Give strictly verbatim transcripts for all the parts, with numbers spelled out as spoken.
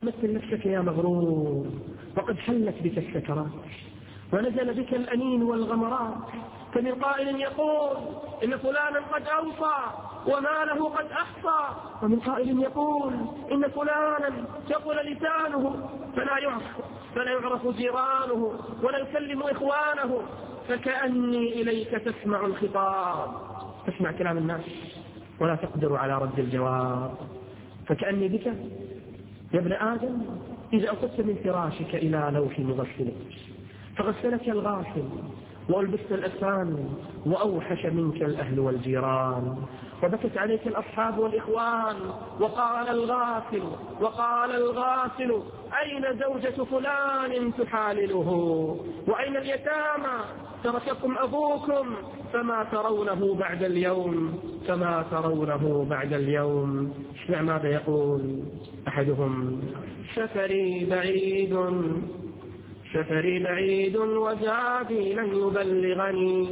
مثل نفسك يا مغرور، وقد حلت بك السكرات ونزل بك الأنين والغمرات. فمن قائل يقول إن فلانا قد أوصى وماله قد أحصى، ومن قائل يقول إن فلانا ثقل لسانه فلا يعرف فلا يعرف جيرانه ولا يكلم إخوانه. فكأني إليك تسمع الخطاب، تسمع كلام الناس ولا تقدر على رد الجواب. فكأني بك يا ابن آدم إذا أخذت من فراشك إلى لوح مغسلك فغسلك الغاسل وألبست الأسان وأوحش منك الأهل والجيران، وبكت عليك الأصحاب والإخوان. وقال الغاسل وقال الغاسل أين زوجة فلان تحالله، وأين اليتامى ترككم أبوكم، فما ترونه بعد اليوم فما ترونه بعد اليوم. اسمع ماذا يقول أحدهم: سفري بعيد سفري بعيد وزادي لن يبلغني،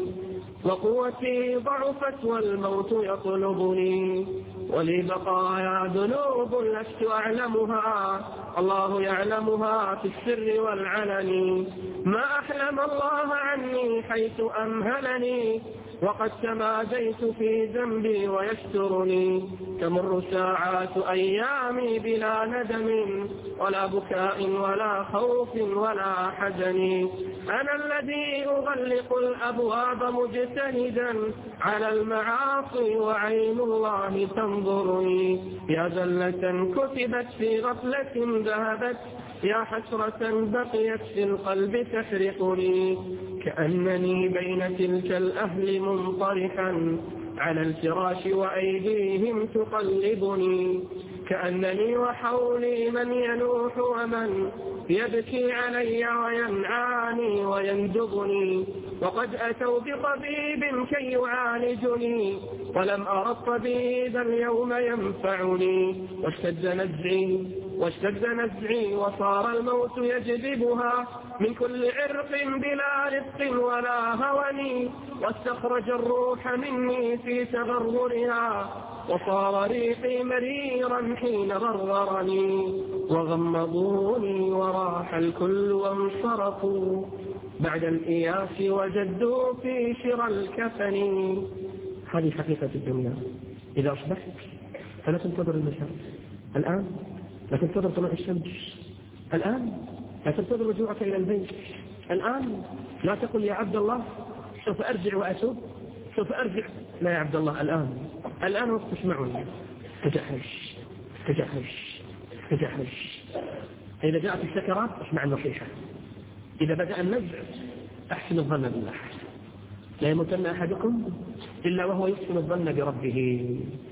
وقوتي ضعفت والموت يطلبني، ولي بقايا ذنوب لست أعلمها، الله يعلمها في السر والعلن. ما أحلم الله عني حيث أمهلني، وقد تماديت في ذنبي ويسترني. تمر ساعات أيامي بلا ندم ولا بكاء ولا خوف ولا حزن. أنا الذي أغلق الأبواب مجتهدا على المعاصي وعين الله تنظرني. يا زلة كتبت في غفلة ذهبت، يا حسرة بقيت في القلب تحرقني. كأنني بين تلك الأهل منطرحا على الفراش وأيديهم تقلبني، كأنني وحولي من ينوح ومن يبكي علي وينعاني ويندبني. وقد أتوا بطبيب كي يعالجني ولم أرى الطبيب اليوم ينفعني. واشتد نزعي واشتد نزعي وصار الموت يجذبها من كل عرق بلا رفق ولا هوني. واستخرج الروح مني في تغرغرها وصار ريقي مريرا حين غرغرني. وغمضوني وراح الكل وانصرفوا بعد الإياس وجدوا في شرى الكفن. هذه حقيقة الدنيا. إذا أصبحت فلا تنتظر المساء الآن، لا تنتظر طلوع الشمس الآن، لا تنتظر رجوعك إلى البيت الآن. لا تقل يا عبد الله سوف أرجع وأتوب، سوف أرجع. لا يا عبد الله، الآن الآن وقت تسمعني. تجهش تجهش تجهش. إذا جاءت السكرات اسمع النصيحة. إذا بدأ النزع أحسن الظن بالله، لا يموتن أحدكم إلا وهو يحسن الظن بربه.